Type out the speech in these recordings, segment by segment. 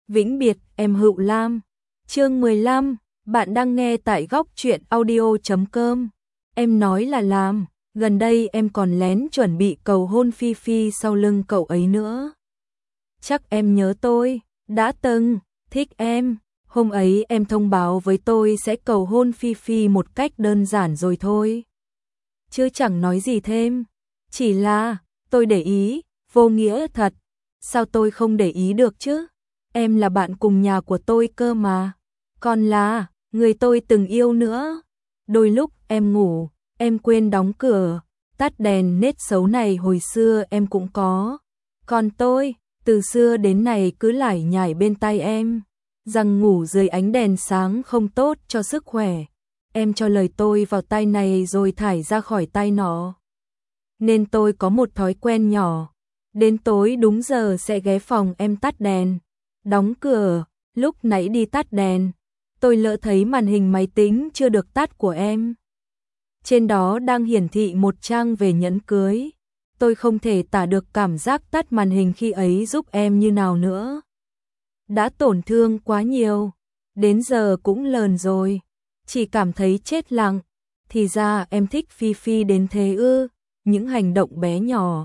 vĩnh biệt em Hựu Lam. Chương 15, bạn đang nghe tại góc truyện audio.com. Em nói là làm, gần đây em còn lén chuẩn bị cầu hôn Phi Phi sau lưng cậu ấy nữa. Chắc em nhớ tôi, đã từng thích em. Hôm ấy em thông báo với tôi sẽ cầu hôn Phi Phi một cách đơn giản rồi thôi. Chứ chẳng nói gì thêm. Chỉ là, tôi để ý, vô nghĩa thật. Sao tôi không để ý được chứ? Em là bạn cùng nhà của tôi cơ mà. Còn là, người tôi từng yêu nữa. Đôi lúc em ngủ, em quên đóng cửa, tắt đèn, nết xấu này hồi xưa em cũng có. Còn tôi, từ xưa đến nay cứ lải nhải bên tai em, rằng ngủ dưới ánh đèn sáng không tốt cho sức khỏe. Em cho lời tôi vào tai này rồi thải ra khỏi tai nọ. Nên tôi có một thói quen nhỏ, đến tối đúng giờ sẽ ghé phòng em tắt đèn, đóng cửa. Lúc nãy đi tắt đèn, tôi lỡ thấy màn hình máy tính chưa được tắt của em. Trên đó đang hiển thị một trang về nhẫn cưới. Tôi không thể tả được cảm giác tắt màn hình khi ấy giúp em như nào nữa. Đã tổn thương quá nhiều, đến giờ cũng lờn rồi, chỉ cảm thấy chết lặng. Thì ra em thích Phi Phi đến thế ư? Những hành động bé nhỏ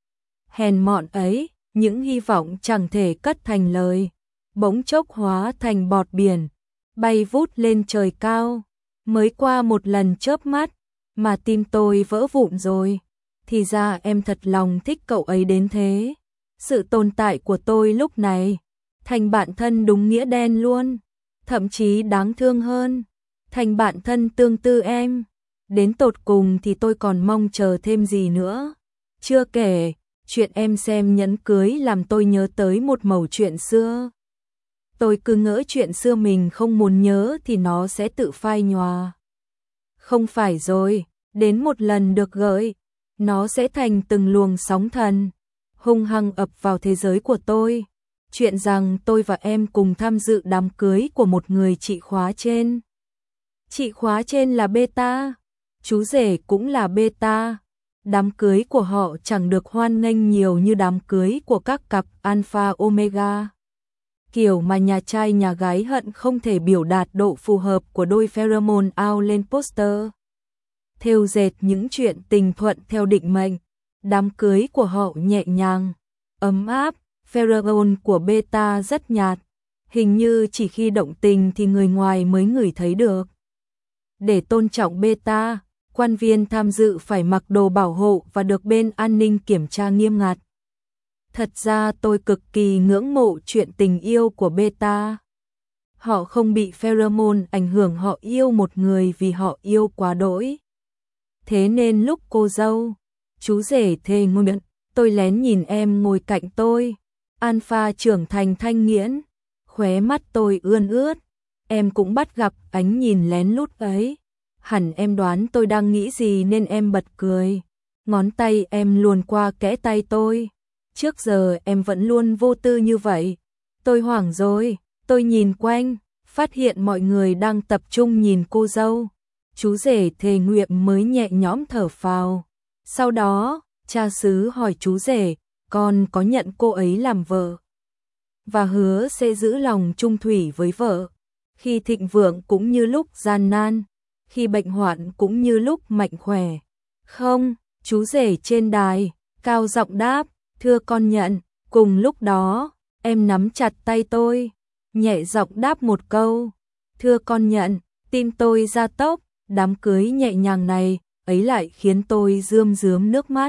hèn mọn ấy, những hy vọng chẳng thể cất thành lời, bỗng chốc hóa thành bọt biển, bay vút lên trời cao. Mới qua một lần chớp mắt mà tim tôi vỡ vụn rồi. Thì ra em thật lòng thích cậu ấy đến thế. Sự tồn tại của tôi lúc này thành bạn thân đúng nghĩa đen luôn, thậm chí đáng thương hơn, thành bạn thân tương tư em. Đến tột cùng thì tôi còn mong chờ thêm gì nữa. Chưa kể, chuyện em xem nhẫn cưới làm tôi nhớ tới một mẩu chuyện xưa. Tôi cứ ngỡ chuyện xưa mình không muốn nhớ thì nó sẽ tự phai nhòa. Không phải rồi, đến một lần được gợi, nó sẽ thành từng luồng sóng thần, hung hăng ập vào thế giới của tôi. Chuyện rằng tôi và em cùng tham dự đám cưới của một người chị khóa trên. Chị khóa trên là beta, chú rể cũng là beta. Đám cưới của họ chẳng được hoan nghênh nhiều như đám cưới của các cặp Alpha Omega. Kiểu mà nhà trai nhà gái hận không thể biểu đạt độ phù hợp của đôi pheromone out lên poster. Thêu dệt những chuyện tình thuận theo định mệnh. Đám cưới của họ nhẹ nhàng, ấm áp, pheromone của beta rất nhạt. Hình như chỉ khi động tình thì người ngoài mới ngửi thấy được. Để tôn trọng beta, quan viên tham dự phải mặc đồ bảo hộ và được bên an ninh kiểm tra nghiêm ngặt. Thật ra tôi cực kỳ ngưỡng mộ chuyện tình yêu của beta. Họ không bị pheromone ảnh hưởng, họ yêu một người vì họ yêu quá đỗi. Thế nên lúc cô dâu, chú rể thề nguyện, tôi lén nhìn em ngồi cạnh tôi. Alpha trưởng thành thanh nghiễn, khóe mắt tôi ươn ướt. Em cũng bắt gặp ánh nhìn lén lút ấy. Hẳn em đoán tôi đang nghĩ gì nên em bật cười. Ngón tay em luồn qua kẽ tay tôi. Trước giờ em vẫn luôn vô tư như vậy. Tôi hoảng rồi, tôi nhìn quanh, phát hiện mọi người đang tập trung nhìn cô dâu. Chú rể thề nguyện mới nhẹ nhõm thở phào. Sau đó, cha xứ hỏi chú rể, con có nhận cô ấy làm vợ? Và hứa sẽ giữ lòng trung thủy với vợ. Khi thịnh vượng cũng như lúc gian nan, khi bệnh hoạn cũng như lúc mạnh khỏe. Không, chú rể trên đài, cao giọng đáp, thưa con nhận. Cùng lúc đó, em nắm chặt tay tôi, nhẹ giọng đáp một câu, thưa con nhận. Tim tôi ra tốc, đám cưới nhẹ nhàng này, ấy lại khiến tôi rơm rớm nước mắt.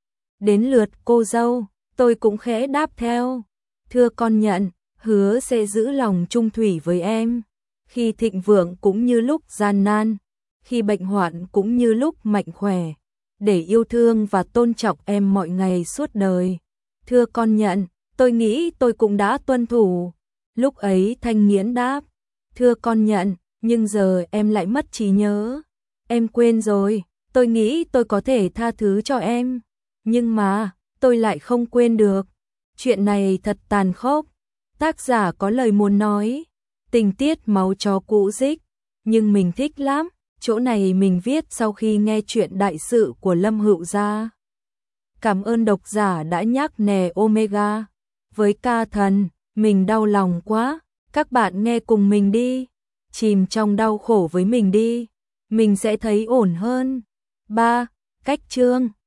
Đến lượt cô dâu, tôi cũng khẽ đáp theo, thưa con nhận, hứa sẽ giữ lòng trung thủy với em. Khi thịnh vượng cũng như lúc gian nan, khi bệnh hoạn cũng như lúc mạnh khỏe, để yêu thương và tôn trọng em mọi ngày suốt đời. Thưa con nhận, tôi nghĩ tôi cũng đã tuân thủ. Lúc ấy thanh nghiễn đáp, thưa con nhận, nhưng giờ em lại mất trí nhớ. Em quên rồi, tôi nghĩ tôi có thể tha thứ cho em. Nhưng mà, tôi lại không quên được. Chuyện này thật tàn khốc. Tác giả có lời muốn nói, tình tiết máu chó cũ rích, nhưng mình thích lắm. Chỗ này mình viết sau khi nghe chuyện đại sự của Lâm Hựu Gia. Cảm ơn độc giả đã nhắc nè Omega. Với ca thần, mình đau lòng quá, các bạn nghe cùng mình đi, chìm trong đau khổ với mình đi, mình sẽ thấy ổn hơn. 3. Cách chương